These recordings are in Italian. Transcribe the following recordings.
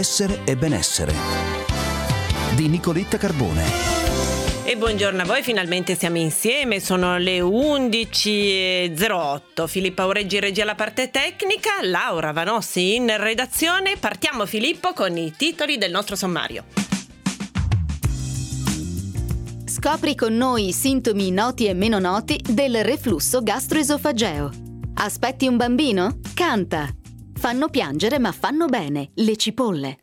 Malessere e benessere di Nicoletta Carbone. E buongiorno a voi, finalmente siamo insieme, sono le 11.08. Filippo Aureggi regia la parte tecnica, Laura Vanossi in redazione. Partiamo, Filippo, con i titoli del nostro sommario. Scopri con noi i sintomi noti e meno noti del reflusso gastroesofageo. Aspetti un bambino? Canta! Fanno piangere ma fanno bene, le cipolle.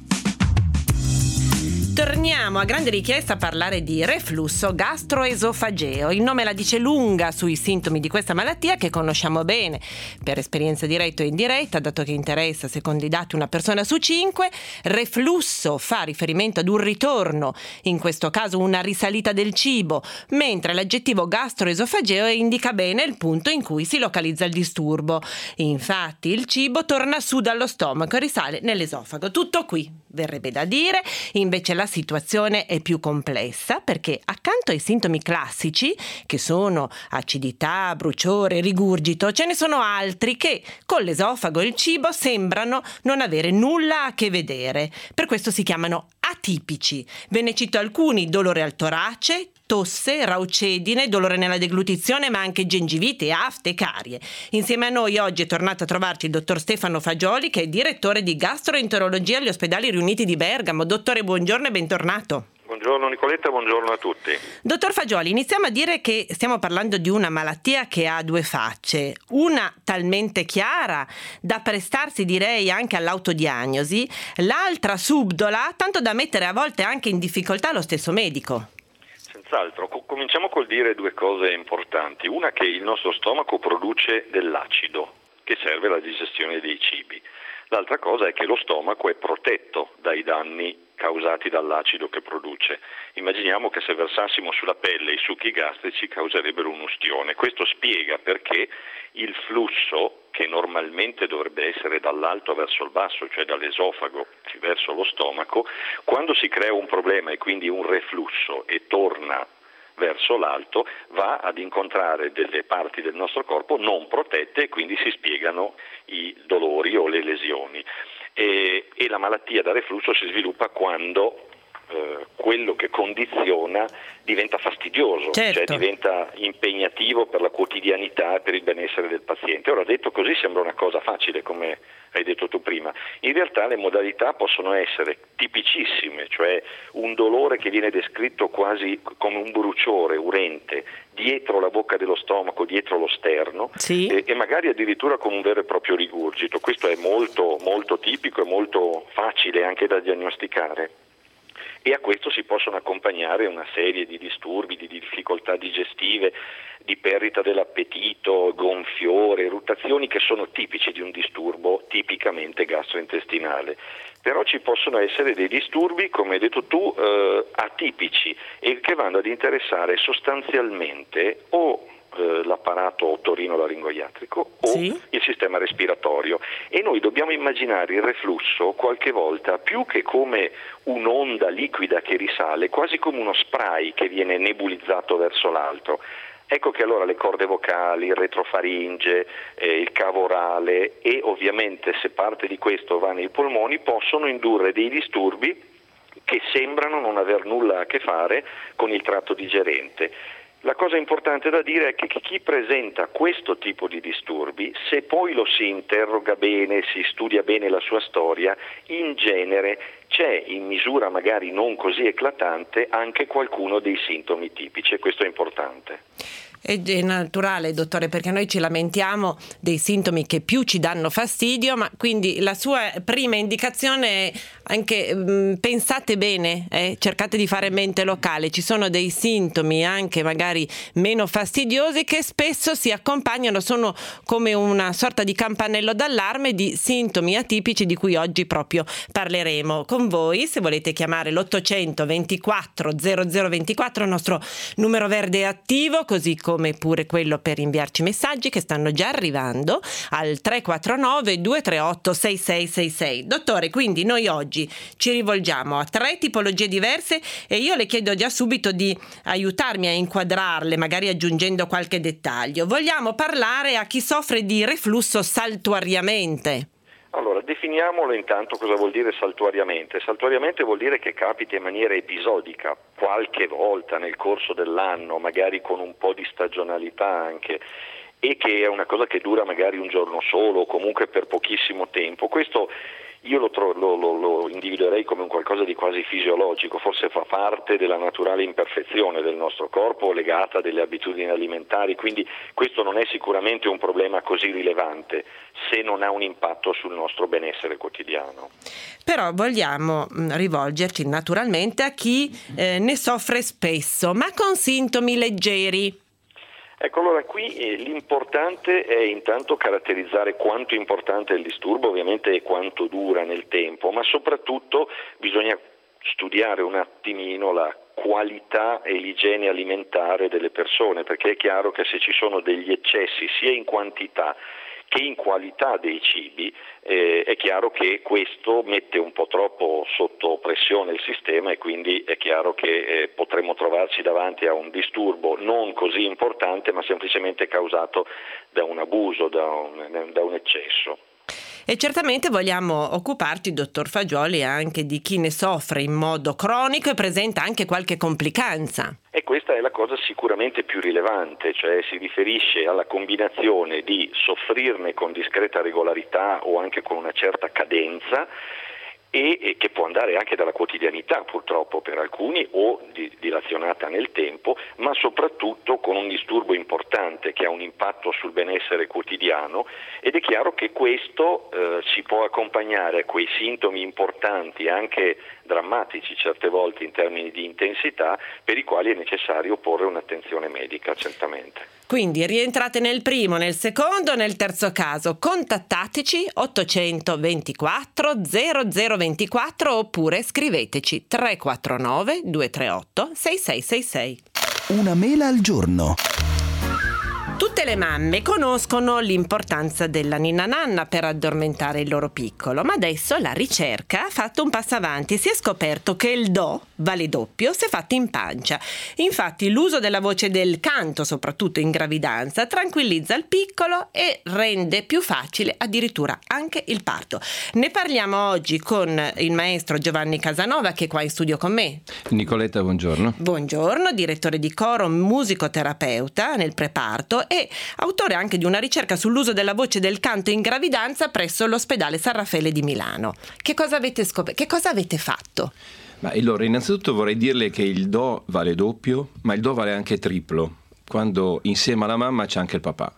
Torniamo a grande richiesta a parlare di reflusso gastroesofageo. Il nome la dice lunga sui sintomi di questa malattia che conosciamo bene per esperienza diretta o indiretta, dato che interessa, secondo i dati, una persona su 5. Reflusso fa riferimento ad un ritorno, in questo caso una risalita del cibo, mentre l'aggettivo gastroesofageo indica bene il punto in cui si localizza il disturbo. Infatti il cibo torna su dallo stomaco e risale nell'esofago. Tutto qui, verrebbe da dire. Invece la situazione è più complessa, perché accanto ai sintomi classici, che sono acidità, bruciore, rigurgito, ce ne sono altri che con l'esofago e il cibo sembrano non avere nulla a che vedere. Per questo si chiamano atipici. Ve ne cito alcuni: dolore al torace, tosse, raucedine, dolore nella deglutizione, ma anche gengivite, afte, carie. Insieme a noi oggi è tornato a trovarci il dottor Stefano Fagioli, che è direttore di gastroenterologia agli ospedali riuniti di Bergamo. Dottore, buongiorno e bentornato. Buongiorno Nicoletta, buongiorno a tutti. Dottor Fagioli, iniziamo a dire che stiamo parlando di una malattia che ha due facce, una talmente chiara da prestarsi, direi, anche all'autodiagnosi, l'altra subdola, tanto da mettere a volte anche in difficoltà lo stesso medico. Senz'altro, cominciamo col dire due cose importanti. Una, che il nostro stomaco produce dell'acido che serve alla digestione dei cibi. L'altra cosa è che lo stomaco è protetto dai danni causati dall'acido che produce. Immaginiamo che se versassimo sulla pelle i succhi gastrici causerebbero un'ustione. Questo spiega perché il flusso, che normalmente dovrebbe essere dall'alto verso il basso, cioè dall'esofago verso lo stomaco, quando si crea un problema e quindi un reflusso e torna verso l'alto, va ad incontrare delle parti del nostro corpo non protette e quindi si spiegano i dolori o le lesioni. E la malattia da reflusso si sviluppa quando quello che condiziona diventa fastidioso, certo. Cioè diventa impegnativo per la quotidianità e per il benessere del paziente. Ora, detto così, sembra una cosa facile, come hai detto tu prima. In realtà le modalità possono essere tipicissime, cioè un dolore che viene descritto quasi come un bruciore urente dietro la bocca dello stomaco, dietro lo sterno, sì. e magari addirittura con un vero e proprio rigurgito. Questo è molto, molto tipico e molto facile anche da diagnosticare. E a questo si possono accompagnare una serie di disturbi, di difficoltà digestive, di perdita dell'appetito, gonfiore, eruttazioni, che sono tipici di un disturbo tipicamente gastrointestinale. Però ci possono essere dei disturbi, come hai detto tu, atipici, e che vanno ad interessare sostanzialmente o l'apparato otorinolaringoiatrico o sì. il sistema respiratorio, e noi dobbiamo immaginare il reflusso qualche volta più che come un'onda liquida che risale, quasi come uno spray che viene nebulizzato verso l'alto. Ecco che allora le corde vocali, il retrofaringe, il cavo orale e ovviamente, se parte di questo va nei polmoni, possono indurre dei disturbi che sembrano non aver nulla a che fare con il tratto digerente. La cosa importante da dire è che chi presenta questo tipo di disturbi, se poi lo si interroga bene, si studia bene la sua storia, in genere c'è, in misura magari non così eclatante, anche qualcuno dei sintomi tipici, e questo è importante. È naturale, dottore, perché noi ci lamentiamo dei sintomi che più ci danno fastidio, ma quindi la sua prima indicazione è anche pensate bene, cercate di fare mente locale. Ci sono dei sintomi anche magari meno fastidiosi che spesso si accompagnano, sono come una sorta di campanello d'allarme di sintomi atipici di cui oggi proprio parleremo con voi. Se volete chiamare l'800 24 0024, il nostro numero verde è attivo, così come pure quello per inviarci messaggi che stanno già arrivando al 349 238 6666. Dottore, quindi noi oggi ci rivolgiamo a 3 tipologie diverse e io le chiedo già subito di aiutarmi a inquadrarle, magari aggiungendo qualche dettaglio. Vogliamo parlare a chi soffre di reflusso saltuariamente? Allora, definiamolo intanto cosa vuol dire saltuariamente. Saltuariamente vuol dire che capita in maniera episodica, qualche volta nel corso dell'anno, magari con un po' di stagionalità anche, e che è una cosa che dura magari un giorno solo o comunque per pochissimo tempo. Questo io lo individuerei come un qualcosa di quasi fisiologico, forse fa parte della naturale imperfezione del nostro corpo legata a delle abitudini alimentari, quindi questo non è sicuramente un problema così rilevante se non ha un impatto sul nostro benessere quotidiano. Però vogliamo rivolgerci naturalmente a chi ne soffre spesso, ma con sintomi leggeri. Ecco, allora qui l'importante è intanto caratterizzare quanto importante è il disturbo, ovviamente, e quanto dura nel tempo, ma soprattutto bisogna studiare un attimino la qualità e l'igiene alimentare delle persone, perché è chiaro che se ci sono degli eccessi sia in quantità che in qualità dei cibi, è chiaro che questo mette un po' troppo sotto pressione il sistema e quindi è chiaro che potremmo trovarci davanti a un disturbo non così importante ma semplicemente causato da un abuso, da un eccesso. E certamente vogliamo occuparci, dottor Fagioli, anche di chi ne soffre in modo cronico e presenta anche qualche complicanza. E questa è la cosa sicuramente più rilevante, cioè si riferisce alla combinazione di soffrirne con discreta regolarità o anche con una certa cadenza e che può andare anche dalla quotidianità purtroppo per alcuni o dilazionata nel tempo, ma soprattutto con un disturbo importante che ha un impatto sul benessere quotidiano, ed è chiaro che questo si può accompagnare a quei sintomi importanti, anche drammatici certe volte in termini di intensità, per i quali è necessario porre un'attenzione medica certamente. Quindi rientrate nel primo, nel secondo, nel terzo caso, contattateci 824 0024 oppure scriveteci 349 238 6666. Una mela al giorno. Tutte le mamme conoscono l'importanza della ninna nanna per addormentare il loro piccolo, ma adesso la ricerca ha fatto un passo avanti e si è scoperto che il do vale doppio se fatto in pancia. Infatti l'uso della voce del canto, soprattutto in gravidanza, tranquillizza il piccolo e rende più facile addirittura anche il parto. Ne parliamo oggi con il maestro Giovanni Casanova, che è qua in studio con me. Nicoletta, buongiorno. Buongiorno, direttore di coro, musicoterapeuta nel preparto e autore anche di una ricerca sull'uso della voce del canto in gravidanza presso l'ospedale San Raffaele di Milano. Che cosa avete scoperto? Che cosa avete fatto? Ma allora, innanzitutto vorrei dirle che il do vale doppio, ma il do vale anche triplo, quando insieme alla mamma c'è anche il papà.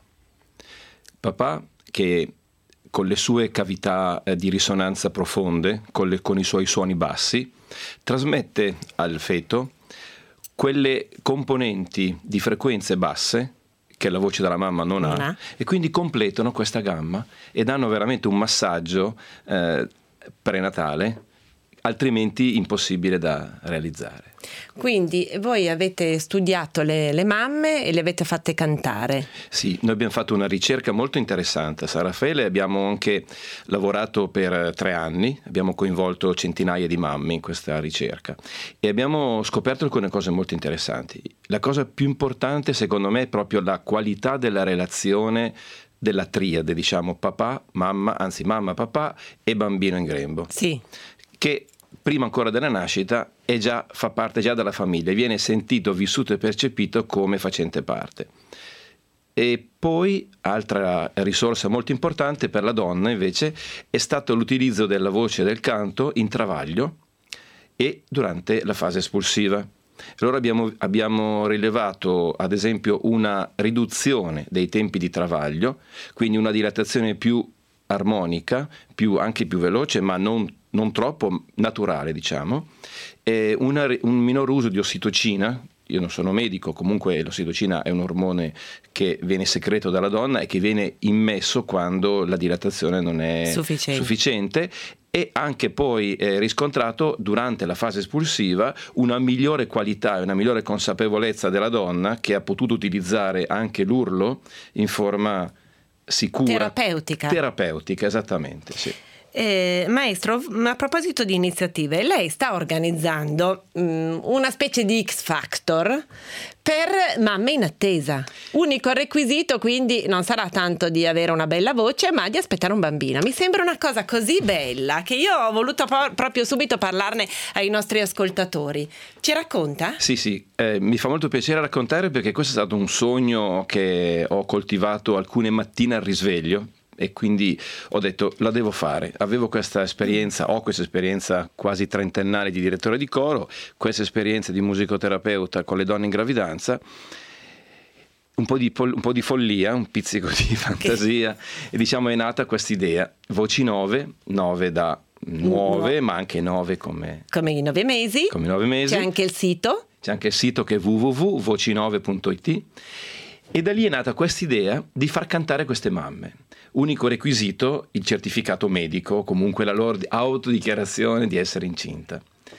Papà che con le sue cavità di risonanza profonde, con i suoi suoni bassi, trasmette al feto quelle componenti di frequenze basse che la voce della mamma non ha, e quindi completano questa gamma e danno veramente un massaggio prenatale, altrimenti impossibile da realizzare. Quindi voi avete studiato le mamme e le avete fatte cantare? Sì, noi abbiamo fatto una ricerca molto interessante a San Raffaele, abbiamo anche lavorato per 3 anni, abbiamo coinvolto centinaia di mamme in questa ricerca e abbiamo scoperto alcune cose molto interessanti. La cosa più importante secondo me è proprio la qualità della relazione della triade, diciamo papà, mamma, mamma, papà e bambino in grembo. Sì. Che prima ancora della nascita fa parte già della famiglia, viene sentito, vissuto e percepito come facente parte. E poi, altra risorsa molto importante per la donna invece, è stato l'utilizzo della voce del canto in travaglio e durante la fase espulsiva. Allora abbiamo rilevato ad esempio una riduzione dei tempi di travaglio, quindi una dilatazione più armonica, anche più veloce, ma non troppo naturale, diciamo, un minor uso di ossitocina. Io non sono medico, comunque l'ossitocina è un ormone che viene secreto dalla donna e che viene immesso quando la dilatazione non è sufficiente. E anche poi riscontrato durante la fase espulsiva una migliore qualità e una migliore consapevolezza della donna, che ha potuto utilizzare anche l'urlo in forma sicura. Terapeutica, esattamente, sì. Maestro, a proposito di iniziative, lei sta organizzando una specie di X Factor per mamme in attesa. Unico requisito quindi non sarà tanto di avere una bella voce, ma di aspettare un bambino. Mi sembra una cosa così bella che io ho voluto proprio subito parlarne ai nostri ascoltatori. Ci racconta? Sì, mi fa molto piacere raccontare, perché questo è stato un sogno che ho coltivato alcune mattine al risveglio. E quindi ho detto, la devo fare. Avevo questa esperienza, ho questa esperienza quasi trentennale di direttore di coro, questa esperienza di musicoterapeuta con le donne in gravidanza, un po' di follia, un pizzico di fantasia, e diciamo è nata questa idea. Voci 9 da nuove, ma anche 9 come i 9 mesi. Come i 9 mesi. C'è anche il sito. C'è anche il sito che è www.voci9.it. E da lì è nata questa idea di far cantare queste mamme. Unico requisito, il certificato medico, comunque la loro autodichiarazione di essere incinta.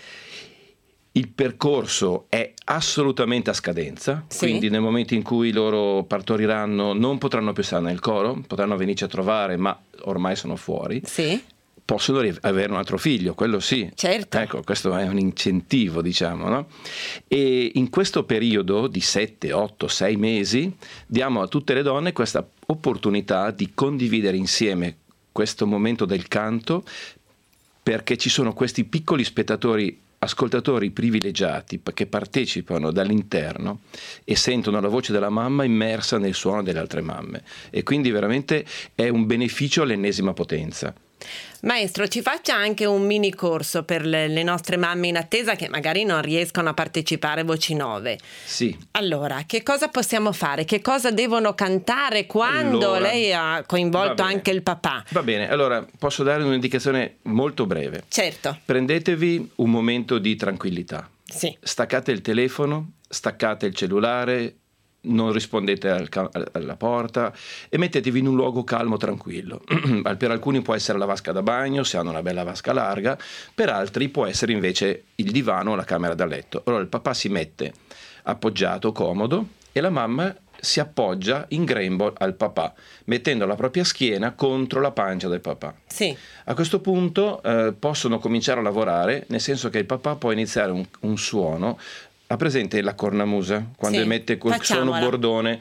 Il percorso è assolutamente a scadenza, sì. Quindi nel momento in cui loro partoriranno non potranno più stare nel coro, potranno venirci a trovare, ma ormai sono fuori. Sì. Possono avere un altro figlio, quello sì. Certo. Ecco, questo è un incentivo, diciamo, no? E in questo periodo di 7, 8, 6 mesi diamo a tutte le donne questa opportunità di condividere insieme questo momento del canto, perché ci sono questi piccoli ascoltatori privilegiati che partecipano dall'interno e sentono la voce della mamma immersa nel suono delle altre mamme, e quindi veramente è un beneficio all'ennesima potenza. Maestro, ci faccia anche un mini corso per le nostre mamme in attesa che magari non riescono a partecipare a Voci 9. Sì. Allora, che cosa possiamo fare? Che cosa devono cantare quando lei ha coinvolto anche il papà? Va bene, allora posso dare un'indicazione molto breve. Certo. Prendetevi un momento di tranquillità. Sì. Staccate il telefono, staccate il cellulare, non rispondete alla porta e mettetevi in un luogo calmo, tranquillo. Per alcuni può essere la vasca da bagno, se hanno una bella vasca larga, per altri può essere invece il divano o la camera da letto. Allora il papà si mette appoggiato, comodo, e la mamma si appoggia in grembo al papà, mettendo la propria schiena contro la pancia del papà. Sì. A questo punto possono cominciare a lavorare, nel senso che il papà può iniziare un suono. Ha presente la cornamusa? Quando sì, emette quel facciamola. suono bordone,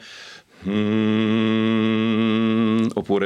oppure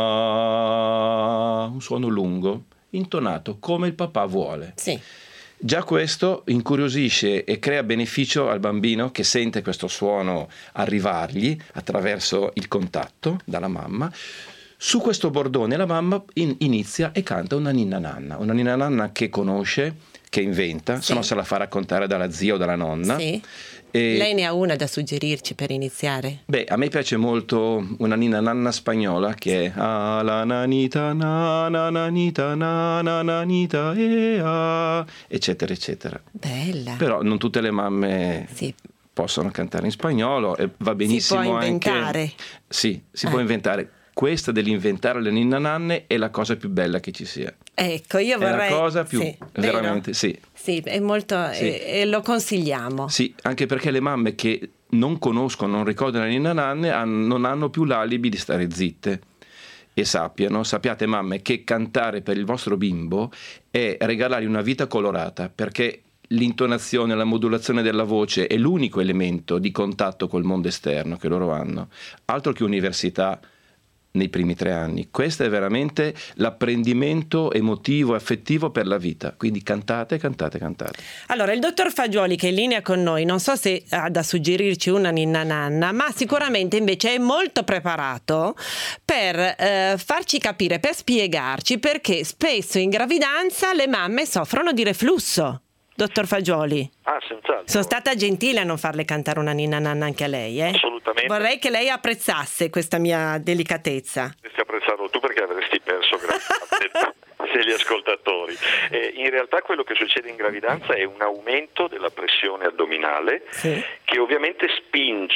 un suono lungo, intonato come il papà vuole. Sì. Già questo incuriosisce e crea beneficio al bambino, che sente questo suono arrivargli attraverso il contatto dalla mamma. Su questo bordone la mamma inizia e canta una ninna nanna che conosce, che inventa, sì. Se no se la fa raccontare dalla zia o dalla nonna. Sì. Lei ne ha una da suggerirci per iniziare? Beh, a me piace molto una ninna nanna spagnola che è la nanita na nanita na nanita eccetera eccetera. Bella. Però non tutte le mamme possono cantare in spagnolo, e va benissimo. Si può inventare. Anche si può inventare. Questa dell'inventare le ninna nanne è la cosa più bella che ci sia. Ecco, io vorrei... È la cosa più... veramente, vero? Sì, è molto... Sì. E lo consigliamo. Sì, anche perché le mamme che non conoscono, non ricordano le ninna nanne, non hanno più l'alibi di stare zitte. E sappiate mamme, che cantare per il vostro bimbo è regalargli una vita colorata, perché l'intonazione, la modulazione della voce è l'unico elemento di contatto col mondo esterno che loro hanno. Altro che università nei primi 3 anni. Questo è veramente l'apprendimento emotivo e affettivo per la vita. Quindi cantate. Allora, il dottor Fagioli, che è in linea con noi, non so se ha da suggerirci una ninna nanna, ma sicuramente invece è molto preparato per farci capire, per spiegarci perché spesso in gravidanza le mamme soffrono di reflusso. Dottor Fagioli. Senz'altro. Sono stata gentile a non farle cantare una ninna nanna anche a lei, Assolutamente. Vorrei che lei apprezzasse questa mia delicatezza. Dovresti apprezzarlo tu, perché avresti perso se gli ascoltatori. In realtà quello che succede in gravidanza è un aumento della pressione addominale, che ovviamente spinge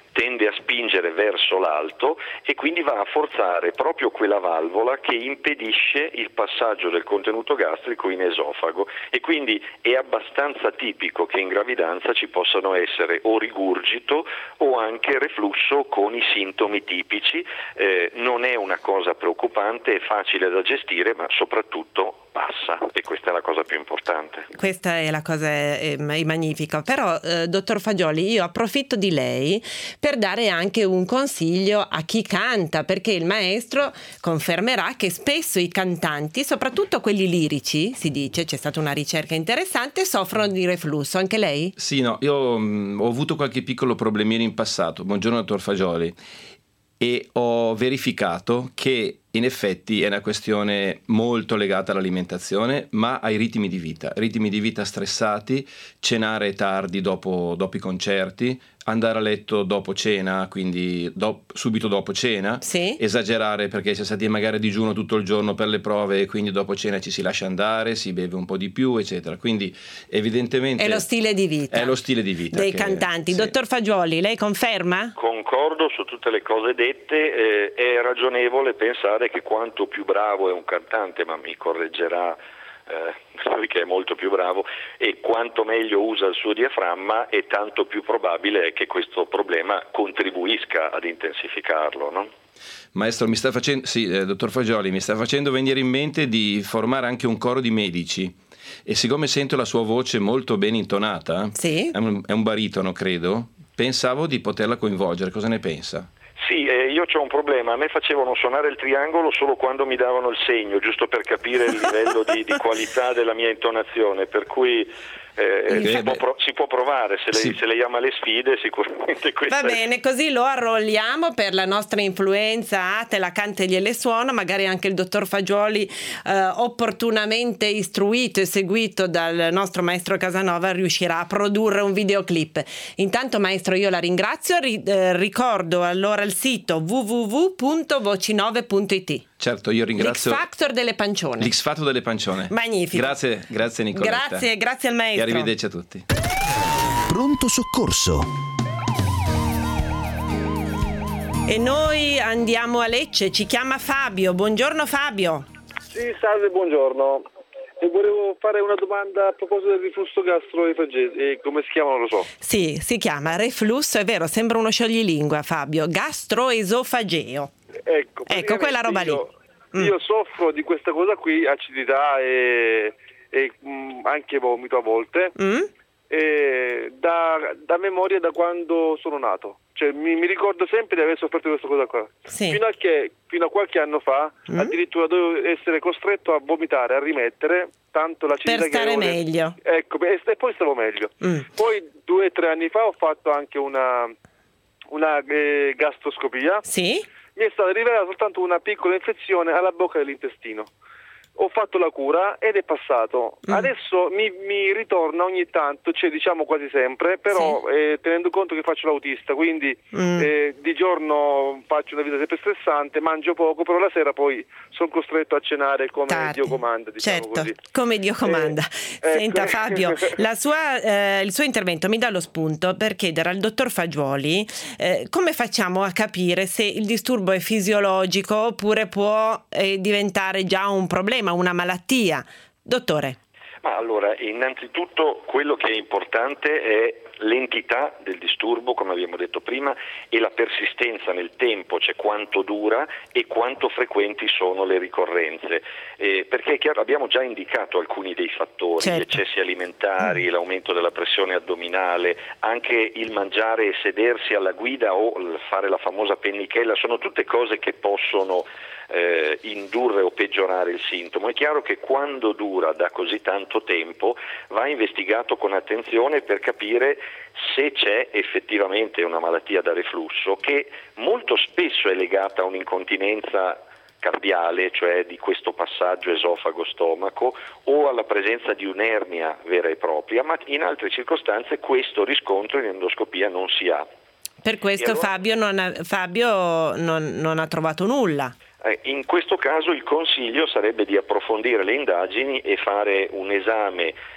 tende a spingere verso l'alto e quindi va a forzare proprio quella valvola che impedisce il passaggio del contenuto gastrico in esofago, e quindi è abbastanza tipico che in gravidanza ci possano essere o rigurgito o anche reflusso con i sintomi tipici. Non è una cosa preoccupante, è facile da gestire, ma soprattutto passa, e questa è la cosa più importante. Questa è la cosa magnifica. Però dottor Fagioli, io approfitto di lei per dare anche un consiglio a chi canta, perché il maestro confermerà che spesso i cantanti, soprattutto quelli lirici, si dice, c'è stata una ricerca interessante, soffrono di reflusso. Anche lei? Sì, no, io ho avuto qualche piccolo problemino in passato. Buongiorno dottor Fagioli. E ho verificato che in effetti è una questione molto legata all'alimentazione, ma ai ritmi di vita stressati, cenare tardi dopo i concerti, andare a letto dopo cena, quindi subito dopo cena, sì. Esagerare perché si è stati magari a digiuno tutto il giorno per le prove e quindi dopo cena ci si lascia andare, si beve un po' di più, eccetera. Quindi evidentemente è lo stile di vita dei cantanti. Sì. Dottor Fagioli, lei conferma? Concordo su tutte le cose dette. È ragionevole pensare che quanto più bravo è un cantante, ma mi correggerà lui che è molto più bravo, e quanto meglio usa il suo diaframma, e tanto più probabile è che questo problema contribuisca ad intensificarlo, no? Maestro, dottor Fagioli, mi sta facendo venire in mente di formare anche un coro di medici, e siccome sento la sua voce molto ben intonata, sì. È un baritono credo, pensavo di poterla coinvolgere. Cosa ne pensa? Sì, io ho un problema, a me facevano suonare il triangolo solo quando mi davano il segno, giusto per capire il livello di qualità della mia intonazione, per cui si può provare, se lei ama le sfide sicuramente questa. Va bene, così lo arrolliamo per la nostra influenza, te la canta e gliele suona, magari anche il dottor Fagioli, opportunamente istruito e seguito dal nostro maestro Casanova, riuscirà a produrre un videoclip. Intanto maestro, io la ringrazio, ricordo allora il sito www.voci9.it. Certo, io ringrazio L'X Factor delle pancione. Magnifico. Grazie Nicoletta. Grazie al maestro. E arrivederci a tutti. Pronto soccorso. E noi andiamo a Lecce, ci chiama Fabio. Buongiorno Fabio. Sì, salve, buongiorno. E volevo fare una domanda a proposito del reflusso gastroesofageo. Come si chiama, non lo so. Sì, si chiama reflusso, è vero, sembra uno scioglilingua Fabio, gastroesofageo. Ecco quella roba lì. Io soffro di questa cosa qui, acidità e anche vomito a volte, da memoria da quando sono nato. Cioè, mi ricordo sempre di aver sofferto di questa cosa qua. Sì. Fino a qualche anno fa addirittura dovevo essere costretto a vomitare, a rimettere, tanto l'acidità per stare meglio. Ecco, e poi stavo meglio. Poi 2 o 3 anni fa ho fatto anche una gastroscopia. Sì. Mi è stata rivelata soltanto una piccola infezione alla bocca dell'intestino. Ho fatto la cura ed è passato. Adesso mi ritorna ogni tanto, cioè diciamo quasi sempre, però sì. Tenendo conto che faccio l'autista, quindi di giorno faccio una vita sempre stressante, mangio poco, però la sera poi sono costretto a cenare come tardi. Dio comanda, diciamo certo, così. Come Dio comanda. Senta Fabio, il suo intervento mi dà lo spunto per chiedere al dottor Fagioli come facciamo a capire se il disturbo è fisiologico oppure può diventare già un problema, una malattia. Dottore. Ma allora, innanzitutto quello che è importante è l'entità del disturbo, come abbiamo detto prima, e la persistenza nel tempo, cioè quanto dura e quanto frequenti sono le ricorrenze, perché è chiaro, abbiamo già indicato alcuni dei fattori, certo. Gli eccessi alimentari, l'aumento della pressione addominale, anche il mangiare e sedersi alla guida o fare la famosa pennichella, sono tutte cose che possono indurre o peggiorare il sintomo. È chiaro che quando dura da così tanto tempo va investigato con attenzione per capire se c'è effettivamente una malattia da reflusso, che molto spesso è legata a un'incontinenza cardiale, cioè di questo passaggio esofago-stomaco, o alla presenza di un'ernia vera e propria, ma in altre circostanze questo riscontro in endoscopia non si ha. Per questo allora, Fabio non ha trovato nulla. In questo caso il consiglio sarebbe di approfondire le indagini e fare un esame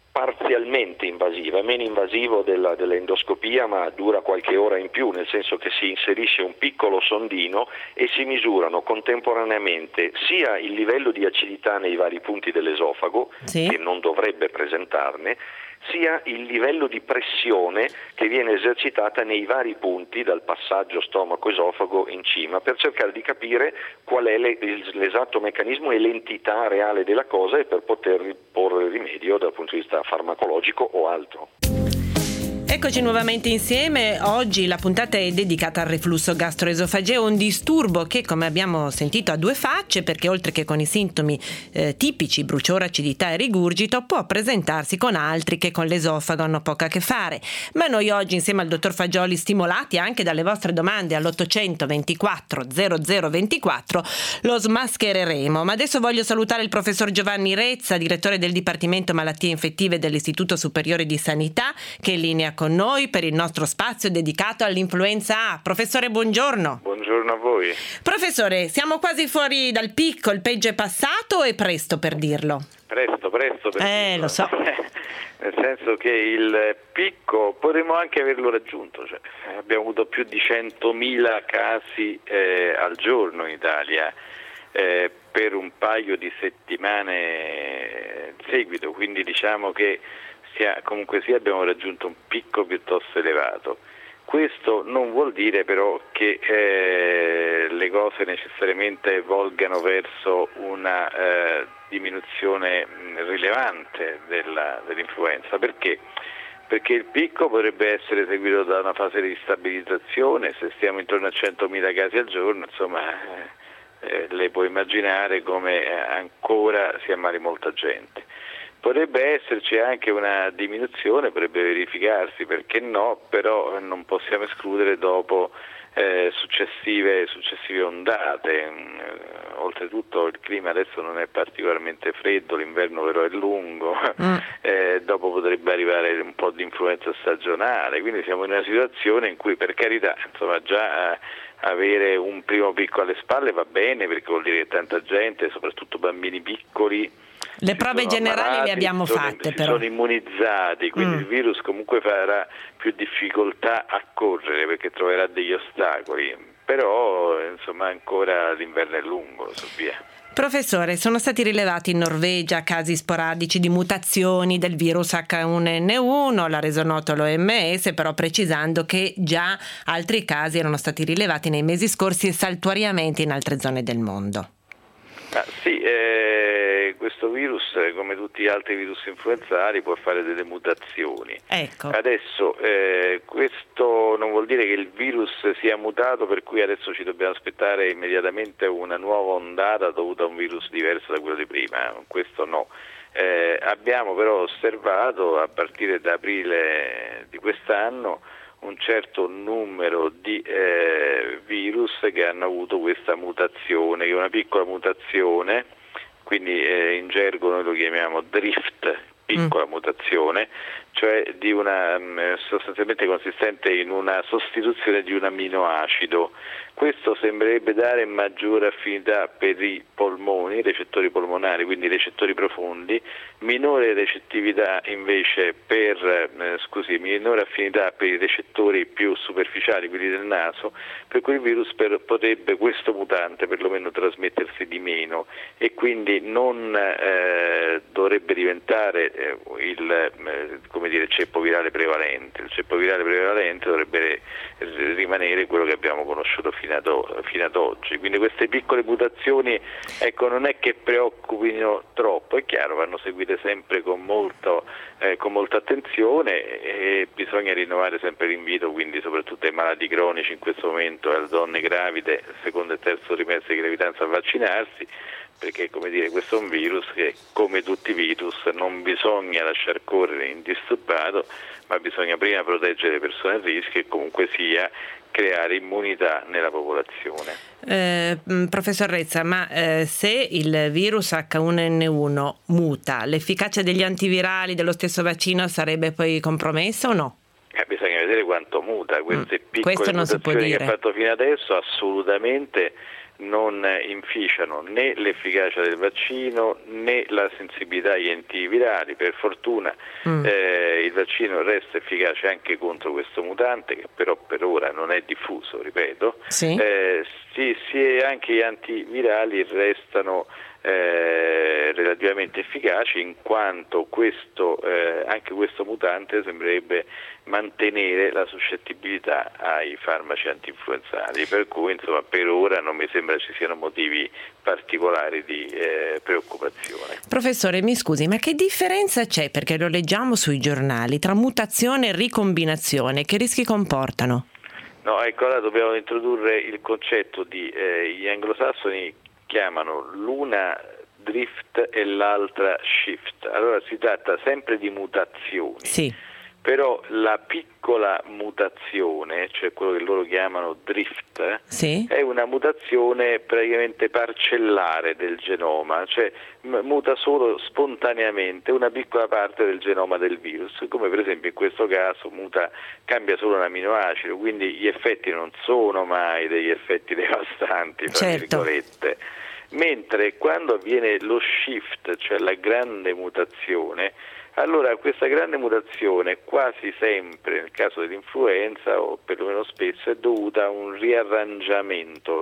parzialmente invasiva, meno invasivo dell'endoscopia, ma dura qualche ora in più, nel senso che si inserisce un piccolo sondino e si misurano contemporaneamente sia il livello di acidità nei vari punti dell'esofago, che non dovrebbe presentarne, sia il livello di pressione che viene esercitata nei vari punti dal passaggio stomaco-esofago in cima, per cercare di capire qual è l'esatto meccanismo e l'entità reale della cosa e per poter porre rimedio dal punto di vista farmacologico o altro. Eccoci nuovamente insieme. Oggi la puntata è dedicata al reflusso gastroesofageo, un disturbo che, come abbiamo sentito, ha due facce, perché oltre che con i sintomi tipici, bruciore, acidità e rigurgito, può presentarsi con altri che con l'esofago hanno poco a che fare. Ma noi oggi, insieme al dottor Fagioli, stimolati anche dalle vostre domande all'800 24 0024, lo smaschereremo. Ma adesso voglio salutare il professor Giovanni Rezza, direttore del Dipartimento Malattie Infettive dell'Istituto Superiore di Sanità, che è in linea con noi per il nostro spazio dedicato all'influenza A. Professore, buongiorno. Buongiorno a voi. Professore, siamo quasi fuori dal picco, il peggio è passato o è presto per dirlo? Presto per dirlo. Lo so. Nel senso che il picco potremmo anche averlo raggiunto, cioè, abbiamo avuto più di 100.000 casi al giorno in Italia per un paio di settimane in seguito, quindi diciamo che comunque sì, abbiamo raggiunto un picco piuttosto elevato. Questo non vuol dire però che le cose necessariamente volgano verso una diminuzione rilevante dell'influenza. Perché? Perché il picco potrebbe essere seguito da una fase di stabilizzazione. Se stiamo intorno a 100.000 casi al giorno, insomma, lei può immaginare come ancora si ammali molta gente. Potrebbe esserci anche una diminuzione, potrebbe verificarsi, perché no, però non possiamo escludere dopo successive ondate. Oltretutto il clima adesso non è particolarmente freddo, l'inverno però è lungo, dopo potrebbe arrivare un po' di influenza stagionale, quindi siamo in una situazione in cui, per carità, insomma, già avere un primo picco alle spalle va bene, perché vuol dire che tanta gente, soprattutto bambini piccoli, le prove generali le abbiamo fatte, però sono immunizzati, quindi il virus comunque farà più difficoltà a correre perché troverà degli ostacoli, però insomma ancora l'inverno è lungo, lo so via. Professore, sono stati rilevati in Norvegia casi sporadici di mutazioni del virus H1N1, l'ha reso noto l'OMS, però precisando che già altri casi erano stati rilevati nei mesi scorsi e saltuariamente in altre zone del mondo. Sì, questo virus, come tutti gli altri virus influenzali, può fare delle mutazioni. Ecco. Adesso questo non vuol dire che il virus sia mutato, per cui adesso ci dobbiamo aspettare immediatamente una nuova ondata dovuta a un virus diverso da quello di prima. Questo no. Abbiamo però osservato a partire da aprile di quest'anno un certo numero di virus che hanno avuto questa mutazione, che è una piccola mutazione, quindi in gergo noi lo chiamiamo drift, piccola mutazione, cioè di una sostanzialmente consistente in una sostituzione di un aminoacido. Questo sembrerebbe dare maggiore affinità per i polmoni, i recettori polmonari, quindi i recettori profondi, minore recettività invece minore affinità per i recettori più superficiali, quelli del naso, per cui il virus potrebbe, questo mutante perlomeno, trasmettersi di meno e quindi non dovrebbe diventare il ceppo virale prevalente. Il ceppo virale prevalente dovrebbe rimanere quello che abbiamo conosciuto fino ad oggi. Quindi queste piccole mutazioni, non è che preoccupino troppo, è chiaro, vanno seguite sempre con molta attenzione e bisogna rinnovare sempre l'invito, quindi soprattutto ai malati cronici in questo momento e alle donne gravide, secondo e terzo trimestre di gravidanza, a vaccinarsi, perché questo è un virus che, come tutti i virus, non bisogna lasciar correre indisturbato, ma bisogna prima proteggere le persone a rischio e comunque sia creare immunità nella popolazione. Professor Rezza, ma se il virus H1N1 muta, l'efficacia degli antivirali dello stesso vaccino sarebbe poi compromessa o no? Bisogna vedere quanto muta. Queste piccole Questo non si può mutazioni dire. che ha fatto fino adesso assolutamente non inficiano né l'efficacia del vaccino né la sensibilità agli antivirali. Per fortuna il vaccino resta efficace anche contro questo mutante, che però per ora non è diffuso, ripeto. Sì. Anche gli antivirali restano relativamente efficaci, in quanto anche questo mutante sembrerebbe mantenere la suscettibilità ai farmaci antinfluenzali, per cui insomma per ora non mi sembra ci siano motivi particolari di preoccupazione. Professore, mi scusi, ma che differenza c'è, perché lo leggiamo sui giornali, tra mutazione e ricombinazione? Che rischi comportano? No, ecco, ora dobbiamo introdurre il concetto gli anglosassoni chiamano l'una drift e l'altra shift. Allora si tratta sempre di mutazioni. Sì. Però la piccola mutazione, cioè quello che loro chiamano drift, sì, è una mutazione praticamente parcellare del genoma, cioè muta solo spontaneamente una piccola parte del genoma del virus, come per esempio in questo caso cambia solo un aminoacido, quindi gli effetti non sono mai degli effetti devastanti, tra virgolette. Mentre quando avviene lo shift, cioè la grande mutazione, allora questa grande mutazione quasi sempre, nel caso dell'influenza o perlomeno spesso, è dovuta a un rearrangiamento.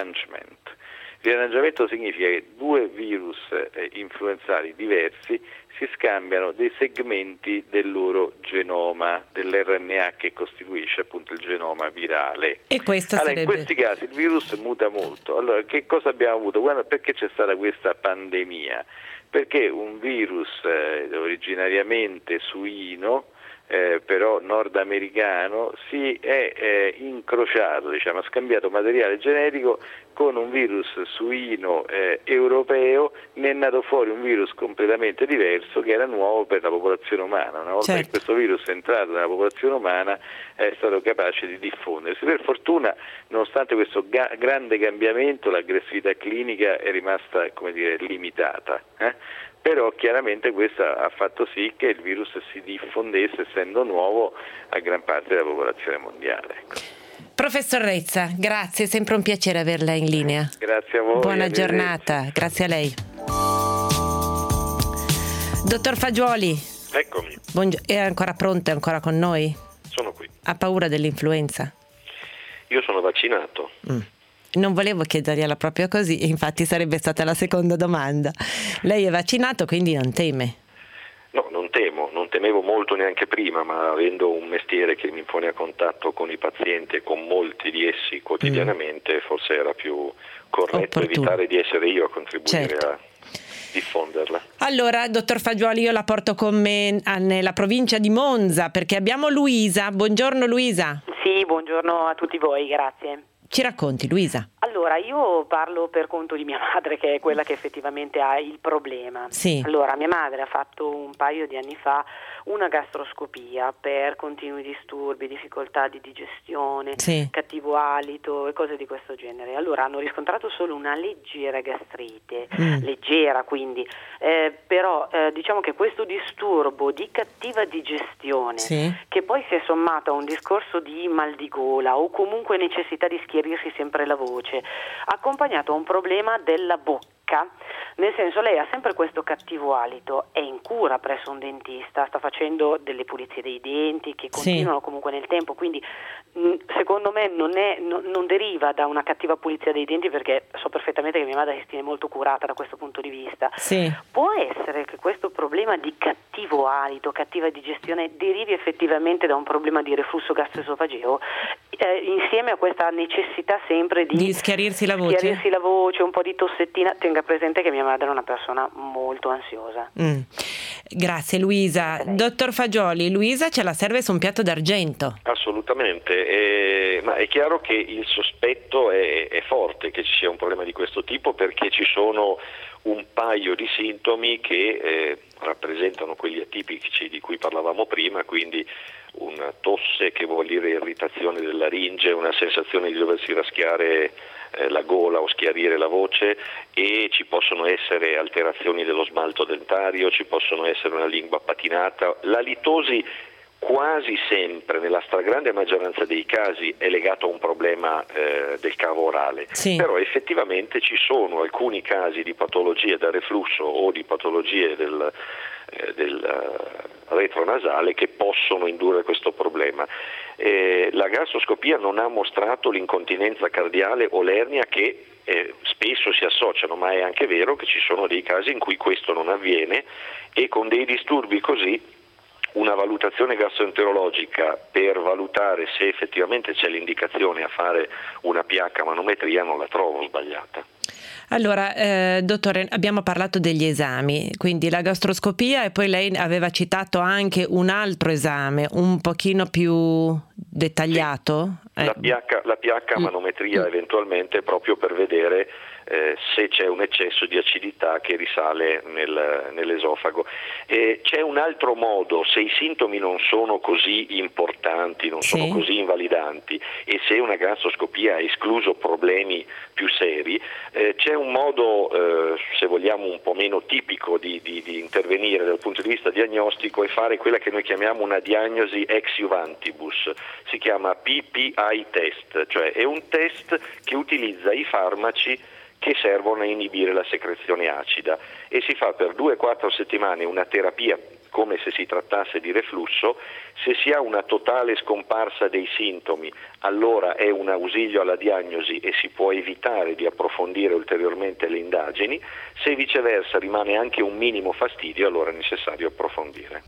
Riarrangiamento significa che due virus influenzali diversi si scambiano dei segmenti del loro genoma, dell'RNA che costituisce appunto il genoma virale. E questo in questi casi il virus muta molto. Allora, che cosa abbiamo avuto? Perché c'è stata questa pandemia? Perché un virus originariamente suino, però nordamericano, si è incrociato, ha scambiato materiale genetico con un virus suino europeo, ne è nato fuori un virus completamente diverso che era nuovo per la popolazione umana. Una volta che questo virus è entrato nella popolazione umana è stato capace di diffondersi. Per fortuna, nonostante questo grande cambiamento, l'aggressività clinica è rimasta, limitata. Però chiaramente questo ha fatto sì che il virus si diffondesse, essendo nuovo, a gran parte della popolazione mondiale. Professor Rezza, grazie, è sempre un piacere averla in linea. Grazie a voi. Buona giornata, grazie a lei. Dottor Fagioli. Eccomi. È ancora pronto, è ancora con noi? Sono qui. Ha paura dell'influenza? Io sono vaccinato. Non volevo chiedergliela proprio così, infatti sarebbe stata la seconda domanda. Lei è vaccinato, quindi non teme? No, non temo, non temevo molto neanche prima, ma avendo un mestiere che mi pone a contatto con i pazienti e con molti di essi quotidianamente, forse era più corretto evitare di essere io a contribuire a diffonderla. Allora, dottor Fagioli, io la porto con me nella provincia di Monza, perché abbiamo Luisa. Buongiorno Luisa. Sì, buongiorno a tutti voi, grazie. Ci racconti, Luisa? Allora, io parlo per conto di mia madre, che è quella che effettivamente ha il problema. Sì. Allora, mia madre ha fatto un paio di anni fa una gastroscopia per continui disturbi, difficoltà di digestione, cattivo alito e cose di questo genere. Allora, hanno riscontrato solo una leggera gastrite, leggera quindi, però diciamo che questo disturbo di cattiva digestione, che poi si è sommato a un discorso di mal di gola o comunque necessità di schierirsi sempre la voce, accompagnato a un problema della bocca, nel senso lei ha sempre questo cattivo alito, è in cura presso un dentista, sta facendo delle pulizie dei denti che continuano comunque nel tempo, quindi secondo me non deriva da una cattiva pulizia dei denti, perché so perfettamente che mia madre si tiene molto curata da questo punto di vista. Può essere che questo problema di cattivo alito, cattiva digestione derivi effettivamente da un problema di reflusso gastroesofageo, insieme a questa necessità sempre di schiarirsi la voce, un po' di tossettina. Tenga presente che mia madre è una persona molto ansiosa. Grazie Luisa. Dottor Fagioli, Luisa ce la serve su un piatto d'argento. Assolutamente, ma è chiaro che il sospetto è forte che ci sia un problema di questo tipo, perché ci sono un paio di sintomi che rappresentano quelli atipici di cui parlavamo prima, quindi una tosse che vuol dire irritazione della laringe, una sensazione di doversi raschiare la gola o schiarire la voce, e ci possono essere alterazioni dello smalto dentario, ci possono essere una lingua patinata. La litosi quasi sempre, nella stragrande maggioranza dei casi, è legato a un problema del cavo orale, però effettivamente ci sono alcuni casi di patologie del reflusso o di patologie del retronasale che possono indurre questo problema. La gastroscopia non ha mostrato l'incontinenza cardiale o l'ernia che spesso si associano, ma è anche vero che ci sono dei casi in cui questo non avviene, e con dei disturbi così una valutazione gastroenterologica per valutare se effettivamente c'è l'indicazione a fare una pH manometria non la trovo sbagliata. Allora, dottore, abbiamo parlato degli esami, quindi la gastroscopia, e poi lei aveva citato anche un altro esame un pochino più dettagliato. Sì, la pH manometria eventualmente, proprio per vedere se c'è un eccesso di acidità che risale nell'esofago. C'è un altro modo, se i sintomi non sono così importanti, non sono così invalidanti, e se una gastroscopia ha escluso problemi più seri, c'è un modo, se vogliamo, un po' meno tipico di intervenire dal punto di vista diagnostico, e fare quella che noi chiamiamo una diagnosi ex juvantibus. Si chiama PPI test, cioè è un test che utilizza i farmaci che servono a inibire la secrezione acida, e si fa per 2-4 settimane una terapia come se si trattasse di reflusso. Se si ha una totale scomparsa dei sintomi, allora è un ausilio alla diagnosi e si può evitare di approfondire ulteriormente le indagini. Se viceversa rimane anche un minimo fastidio, allora è necessario approfondire.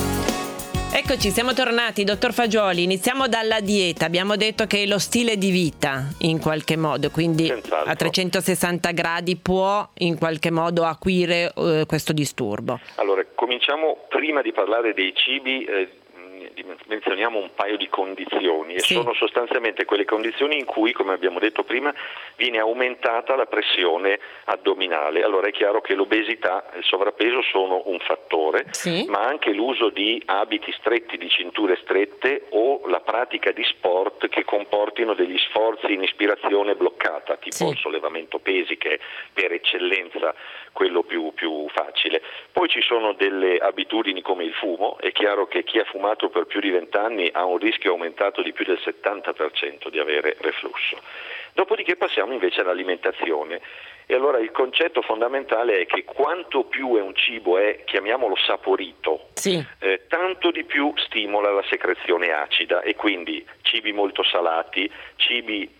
Eccoci, siamo tornati, dottor Fagioli. Iniziamo dalla dieta. Abbiamo detto che è lo stile di vita in qualche modo, quindi senz'altro, a 360 gradi può in qualche modo acuire questo disturbo. Allora, cominciamo, prima di parlare dei cibi, menzioniamo un paio di condizioni, e sono sostanzialmente quelle condizioni in cui, come abbiamo detto prima, viene aumentata la pressione addominale. Allora è chiaro che l'obesità e il sovrappeso sono un fattore, ma anche l'uso di abiti stretti, di cinture strette, o la pratica di sport che comportino degli sforzi in ispirazione bloccata, tipo il sollevamento pesi, che è per eccellenza quello più facile. Poi ci sono delle abitudini come il fumo. È chiaro che chi ha fumato per più di 20 anni ha un rischio aumentato di più del 70% di avere reflusso. Dopodiché passiamo invece all'alimentazione, e allora il concetto fondamentale è che quanto più un cibo è, chiamiamolo saporito, tanto di più stimola la secrezione acida, e quindi cibi molto salati, cibi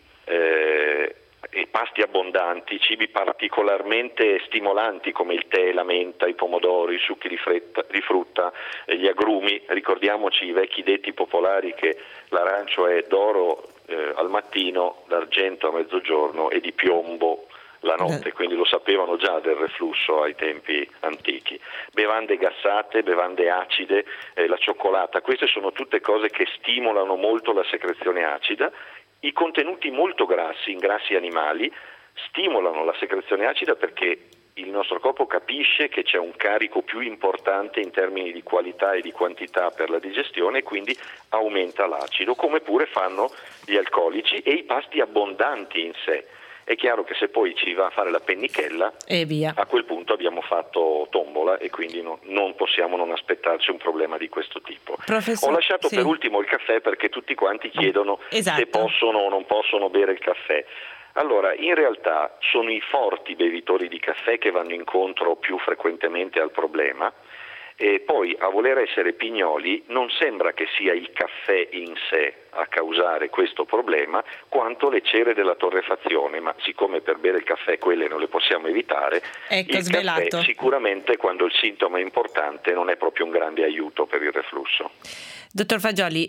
e pasti abbondanti, cibi particolarmente stimolanti come il tè, la menta, i pomodori, i succhi di frutta, gli agrumi. Ricordiamoci i vecchi detti popolari che l'arancio è d'oro al mattino, d'argento a mezzogiorno e di piombo la notte, quindi lo sapevano già del reflusso ai tempi antichi. Bevande gassate, bevande acide, la cioccolata, queste sono tutte cose che stimolano molto la secrezione acida. I contenuti molto grassi, in grassi animali, stimolano la secrezione acida perché il nostro corpo capisce che c'è un carico più importante in termini di qualità e di quantità per la digestione, e quindi aumenta l'acido, come pure fanno gli alcolici e i pasti abbondanti in sé. È chiaro che se poi ci va a fare la pennichella, a quel punto abbiamo fatto tombola, e quindi non possiamo non aspettarci un problema di questo tipo. Ho lasciato per ultimo il caffè, perché tutti quanti chiedono se possono o non possono bere il caffè. Allora, in realtà sono i forti bevitori di caffè che vanno incontro più frequentemente al problema. E poi, a voler essere pignoli, non sembra che sia il caffè in sé a causare questo problema, quanto le cere della torrefazione, ma siccome per bere il caffè quelle non le possiamo evitare, caffè sicuramente, quando il sintomo è importante, non è proprio un grande aiuto per il reflusso. Dottor Fagioli,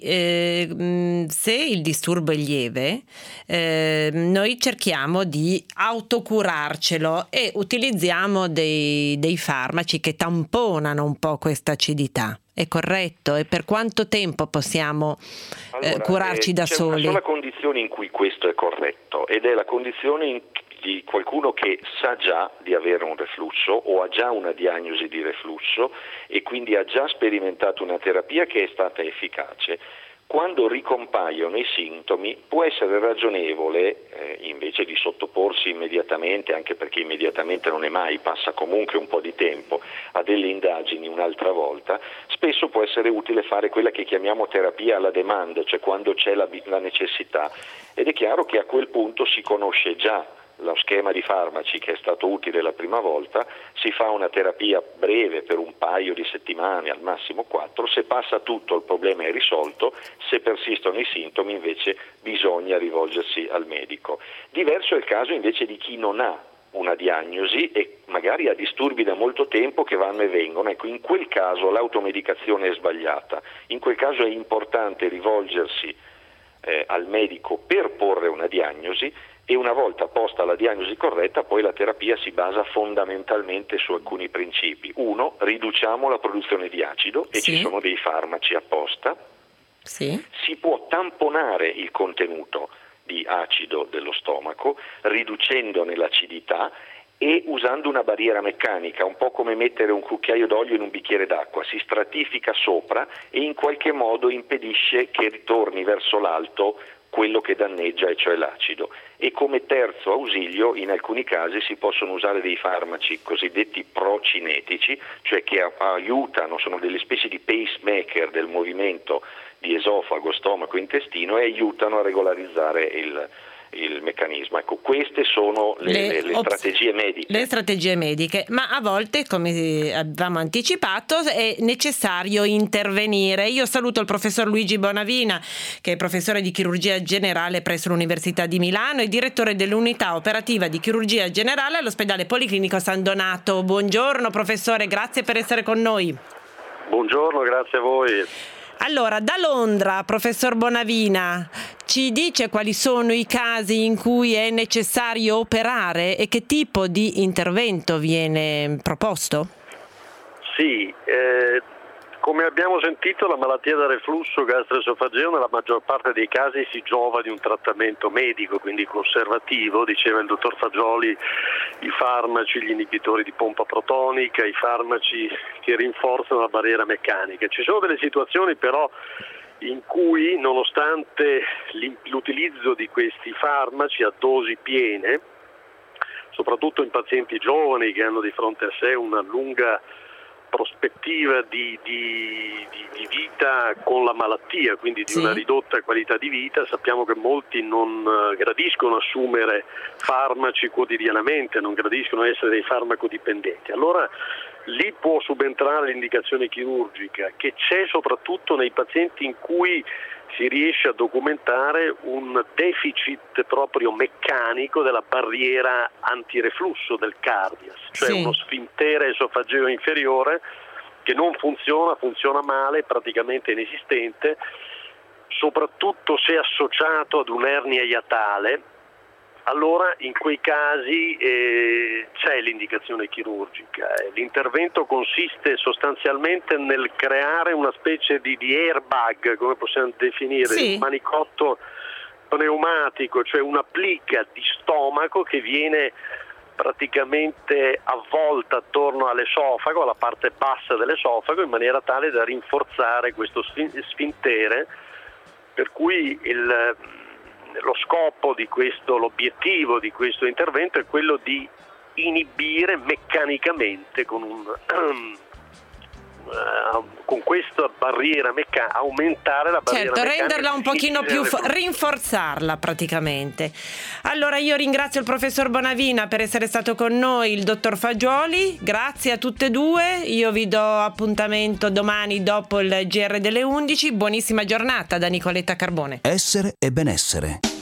se il disturbo è lieve, noi cerchiamo di autocurarcelo e utilizziamo dei farmaci che tamponano un po' questa acidità. È corretto? E per quanto tempo possiamo curarci da soli? C'è una sola condizione in cui questo è corretto, ed è la condizione di qualcuno che sa già di avere un reflusso o ha già una diagnosi di reflusso, e quindi ha già sperimentato una terapia che è stata efficace. Quando ricompaiono i sintomi può essere ragionevole, invece di sottoporsi immediatamente, anche perché immediatamente non è mai, passa comunque un po' di tempo, a delle indagini un'altra volta, spesso può essere utile fare quella che chiamiamo terapia alla demand, cioè quando c'è la necessità, ed è chiaro che a quel punto si conosce già lo schema di farmaci che è stato utile la prima volta, si fa una terapia breve per un paio di settimane, al massimo 4, se passa tutto il problema è risolto, se persistono i sintomi invece bisogna rivolgersi al medico. Diverso è il caso invece di chi non ha una diagnosi e magari ha disturbi da molto tempo che vanno e vengono. Ecco, in quel caso l'automedicazione è sbagliata, in quel caso è importante rivolgersi al medico per porre una diagnosi, e una volta posta la diagnosi corretta poi la terapia si basa fondamentalmente su alcuni principi. 1, riduciamo la produzione di acido e ci sono dei farmaci apposta. Si può tamponare il contenuto di acido dello stomaco riducendone l'acidità e usando una barriera meccanica, un po' come mettere un cucchiaio d'olio in un bicchiere d'acqua, si stratifica sopra e in qualche modo impedisce che ritorni verso l'alto quello che danneggia, e cioè l'acido. E come terzo ausilio in alcuni casi si possono usare dei farmaci cosiddetti procinetici, cioè che aiutano, sono delle specie di pacemaker del movimento di esofago, stomaco, intestino, e aiutano a regolarizzare il meccanismo. Ecco, queste sono le strategie mediche. Le strategie mediche, ma a volte, come avevamo anticipato, è necessario intervenire. Io saluto il professor Luigi Bonavina, che è professore di chirurgia generale presso l'Università di Milano e direttore dell'unità operativa di chirurgia generale all'ospedale Policlinico San Donato. Buongiorno professore, grazie per essere con noi. Buongiorno, grazie a voi. Allora, da Londra, professor Bonavina, ci dice quali sono i casi in cui è necessario operare e che tipo di intervento viene proposto? Sì, come abbiamo sentito, la malattia da reflusso gastroesofageo nella maggior parte dei casi si giova di un trattamento medico, quindi conservativo, diceva il dottor Fagioli, i farmaci, gli inibitori di pompa protonica, i farmaci che rinforzano la barriera meccanica. Ci sono delle situazioni però in cui, nonostante l'utilizzo di questi farmaci a dosi piene, soprattutto in pazienti giovani che hanno di fronte a sé una lunga prospettiva di vita con la malattia, quindi di una ridotta qualità di vita, sappiamo che molti non gradiscono assumere farmaci quotidianamente, non gradiscono essere dei farmacodipendenti. Allora lì può subentrare l'indicazione chirurgica, che c'è soprattutto nei pazienti in cui si riesce a documentare un deficit proprio meccanico della barriera antireflusso del cardias, cioè uno sfintere esofageo inferiore che non funziona male, praticamente inesistente, soprattutto se associato ad un'ernia iatale. Allora in quei casi c'è l'indicazione chirurgica. L'intervento consiste sostanzialmente nel creare una specie di airbag, come possiamo definire, un manicotto pneumatico, cioè una plica di stomaco che viene praticamente avvolta attorno all'esofago, alla parte bassa dell'esofago, in maniera tale da rinforzare questo sfintere, per cui lo scopo di l'obiettivo di questo intervento è quello di inibire meccanicamente con questa barriera meccanica, aumentare la barriera meccanica, renderla un pochino più rinforzarla praticamente. Allora io ringrazio il professor Bonavina per essere stato con noi, il dottor Fagioli, grazie a tutte e due. Io vi do appuntamento domani dopo il GR delle 11. Buonissima giornata da Nicoletta Carbone. Essere e benessere.